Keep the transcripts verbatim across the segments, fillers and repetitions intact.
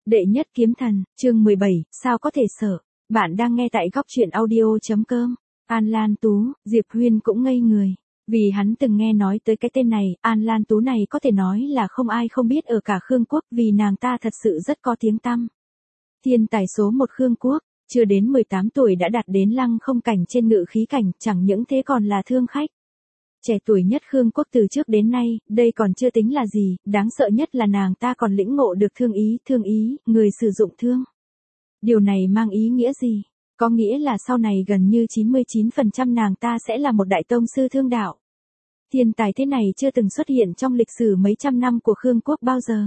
Đệ nhất kiếm thần, chương mười bảy, sao có thể sợ. Bạn đang nghe tại góc truyện audio.com. An Lan Tú, Diệp Huyên cũng ngây người. Vì hắn từng nghe nói tới cái tên này, An Lan Tú này có thể nói là không ai không biết ở cả Khương Quốc vì nàng ta thật sự rất có tiếng tăm. Thiên tài số một Khương Quốc, chưa đến mười tám tuổi đã đạt đến lăng không cảnh trên ngự khí cảnh, chẳng những thế còn là thương khách. Trẻ tuổi nhất Khương Quốc từ trước đến nay, đây còn chưa tính là gì, đáng sợ nhất là nàng ta còn lĩnh ngộ được thương ý, thương ý, người sử dụng thương. Điều này mang ý nghĩa gì? Có nghĩa là sau này gần như chín mươi chín phần trăm nàng ta sẽ là một đại tông sư thương đạo. Thiên tài thế này chưa từng xuất hiện trong lịch sử mấy trăm năm của Khương Quốc bao giờ.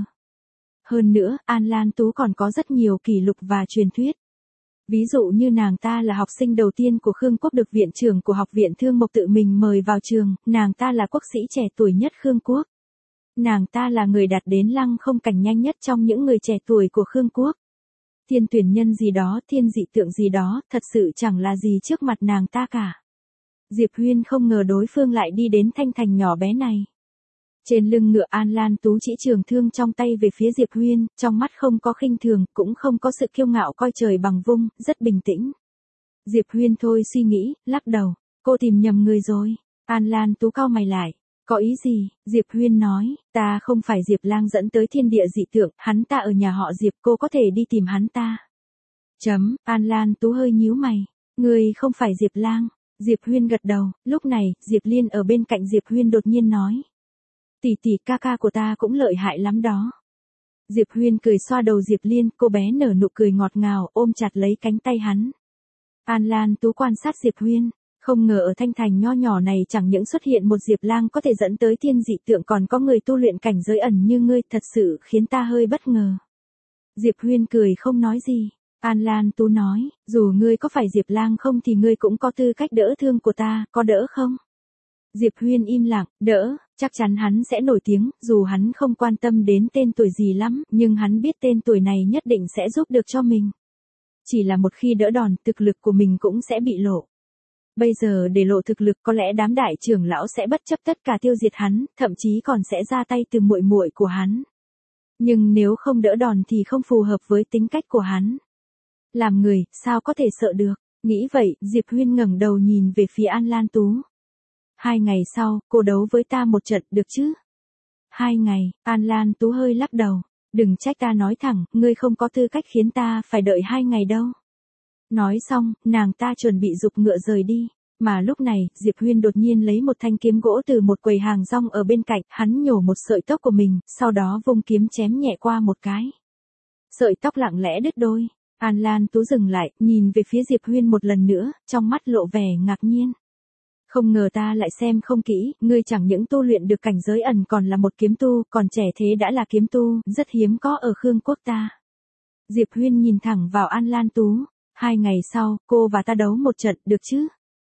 Hơn nữa, An Lan Tú còn có rất nhiều kỷ lục và truyền thuyết. Ví dụ như nàng ta là học sinh đầu tiên của Khương Quốc được viện trưởng của học viện Thương Mộc tự mình mời vào trường, nàng ta là quốc sĩ trẻ tuổi nhất Khương Quốc. Nàng ta là người đạt đến lăng không cảnh nhanh nhất trong những người trẻ tuổi của Khương Quốc. Thiên tuyển nhân gì đó, thiên dị tượng gì đó, thật sự chẳng là gì trước mặt nàng ta cả. Diệp Huyên không ngờ đối phương lại đi đến thanh thành nhỏ bé này. Trên lưng ngựa An Lan Tú chỉ trường thương trong tay về phía Diệp Huyên, trong mắt không có khinh thường, cũng không có sự kiêu ngạo coi trời bằng vung, rất bình tĩnh. Diệp Huyên thôi suy nghĩ, lắc đầu, cô tìm nhầm người rồi. An Lan Tú cau mày lại, có ý gì? Diệp Huyên nói, ta không phải Diệp Lang dẫn tới thiên địa dị tượng, hắn ta ở nhà họ Diệp, cô có thể đi tìm hắn ta. Chấm, An Lan Tú hơi nhíu mày, người không phải Diệp Lang. Diệp Huyên gật đầu, lúc này, Diệp Liên ở bên cạnh Diệp Huyên đột nhiên nói. Tỷ tỷ ca ca của ta cũng lợi hại lắm đó. Diệp Huyên cười xoa đầu Diệp Liên, cô bé nở nụ cười ngọt ngào, ôm chặt lấy cánh tay hắn. An Lan Tú quan sát Diệp Huyên, không ngờ ở thanh thành nho nhỏ này chẳng những xuất hiện một Diệp Lang có thể dẫn tới thiên dị tượng, còn có người tu luyện cảnh giới ẩn như ngươi, thật sự khiến ta hơi bất ngờ. Diệp Huyên cười không nói gì. An Lan Tú nói, dù ngươi có phải Diệp Lang không thì ngươi cũng có tư cách đỡ thương của ta, có đỡ không? Diệp Huyên im lặng, đỡ, chắc chắn hắn sẽ nổi tiếng, dù hắn không quan tâm đến tên tuổi gì lắm, nhưng hắn biết tên tuổi này nhất định sẽ giúp được cho mình. Chỉ là một khi đỡ đòn, thực lực của mình cũng sẽ bị lộ. Bây giờ để lộ thực lực, có lẽ đám đại trưởng lão sẽ bất chấp tất cả tiêu diệt hắn, thậm chí còn sẽ ra tay từ muội muội của hắn. Nhưng nếu không đỡ đòn thì không phù hợp với tính cách của hắn. Làm người, sao có thể sợ được? Nghĩ vậy, Diệp Huyên ngẩng đầu nhìn về phía An Lan Tú. Hai ngày sau, cô đấu với ta một trận, được chứ? Hai ngày, An Lan Tú hơi lắc đầu. Đừng trách ta nói thẳng, ngươi không có tư cách khiến ta phải đợi hai ngày đâu. Nói xong, nàng ta chuẩn bị giục ngựa rời đi. Mà lúc này, Diệp Huyên đột nhiên lấy một thanh kiếm gỗ từ một quầy hàng rong ở bên cạnh, hắn nhổ một sợi tóc của mình, sau đó vung kiếm chém nhẹ qua một cái. Sợi tóc lặng lẽ đứt đôi. An Lan Tú dừng lại, nhìn về phía Diệp Huyên một lần nữa, trong mắt lộ vẻ ngạc nhiên. Không ngờ ta lại xem không kỹ, ngươi chẳng những tu luyện được cảnh giới ẩn còn là một kiếm tu, còn trẻ thế đã là kiếm tu, rất hiếm có ở Khương Quốc ta. Diệp Huyên nhìn thẳng vào An Lan Tú, hai ngày sau, cô và ta đấu một trận, được chứ?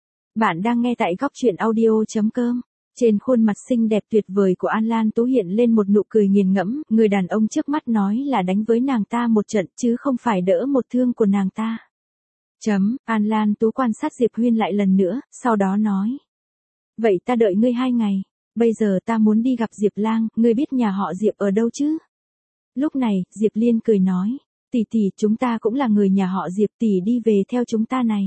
Bạn đang nghe tại góc truyện audio.com. Trên khuôn mặt xinh đẹp tuyệt vời của An Lan Tú hiện lên một nụ cười nghiền ngẫm, người đàn ông trước mắt nói là đánh với nàng ta một trận chứ không phải đỡ một thương của nàng ta. Chấm, An Lan Tú quan sát Diệp Huyên lại lần nữa, sau đó nói. Vậy ta đợi ngươi hai ngày, bây giờ ta muốn đi gặp Diệp Lang, ngươi biết nhà họ Diệp ở đâu chứ? Lúc này, Diệp Liên cười nói, tỷ tỷ chúng ta cũng là người nhà họ Diệp, tỷ đi về theo chúng ta này.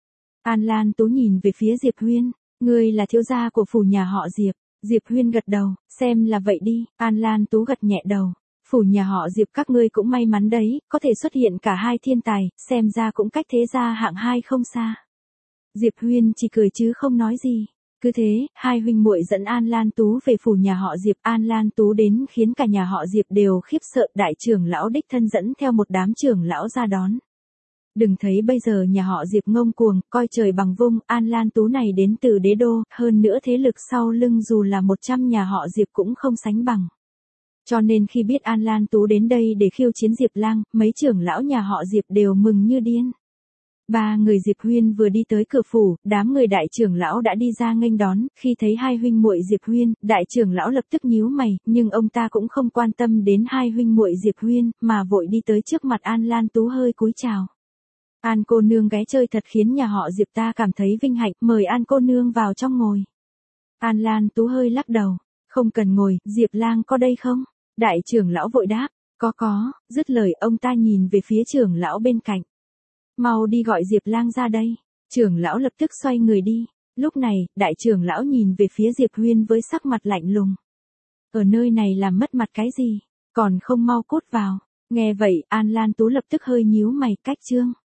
An Lan Tú nhìn về phía Diệp Huyên. Ngươi là thiếu gia của phủ nhà họ Diệp. Diệp Huyên gật đầu, xem là vậy đi. An Lan Tú gật nhẹ đầu. Phủ nhà họ Diệp các ngươi cũng may mắn đấy, có thể xuất hiện cả hai thiên tài, xem ra cũng cách thế gia hạng hai không xa. Diệp Huyên chỉ cười chứ không nói gì. Cứ thế, hai huynh muội dẫn An Lan Tú về phủ nhà họ Diệp. An Lan Tú đến khiến cả nhà họ Diệp đều khiếp sợ, đại trưởng lão đích thân dẫn theo một đám trưởng lão ra đón. Đừng thấy bây giờ nhà họ Diệp ngông cuồng, coi trời bằng vung, An Lan Tú này đến từ đế đô, hơn nữa thế lực sau lưng dù là một trăm nhà họ Diệp cũng không sánh bằng. Cho nên khi biết An Lan Tú đến đây để khiêu chiến Diệp Lang, mấy trưởng lão nhà họ Diệp đều mừng như điên. Ba người Diệp Huyên vừa đi tới cửa phủ, đám người đại trưởng lão đã đi ra nghênh đón, khi thấy hai huynh muội Diệp Huyên, đại trưởng lão lập tức nhíu mày, nhưng ông ta cũng không quan tâm đến hai huynh muội Diệp Huyên, mà vội đi tới trước mặt An Lan Tú hơi cúi chào. An cô nương ghé chơi thật khiến nhà họ Diệp ta cảm thấy vinh hạnh, mời An cô nương vào trong ngồi. An Lan Tú hơi lắc đầu, không cần ngồi, Diệp Lang có đây không? Đại trưởng lão vội đáp, Có có, dứt lời ông ta nhìn về phía trưởng lão bên cạnh. Mau đi gọi Diệp Lang ra đây. Trưởng lão lập tức xoay người đi. Lúc này, đại trưởng lão nhìn về phía Diệp Huyên với sắc mặt lạnh lùng. Ở nơi này làm mất mặt cái gì, còn không mau cút vào. Nghe vậy, An Lan Tú lập tức hơi nhíu mày, cách Trương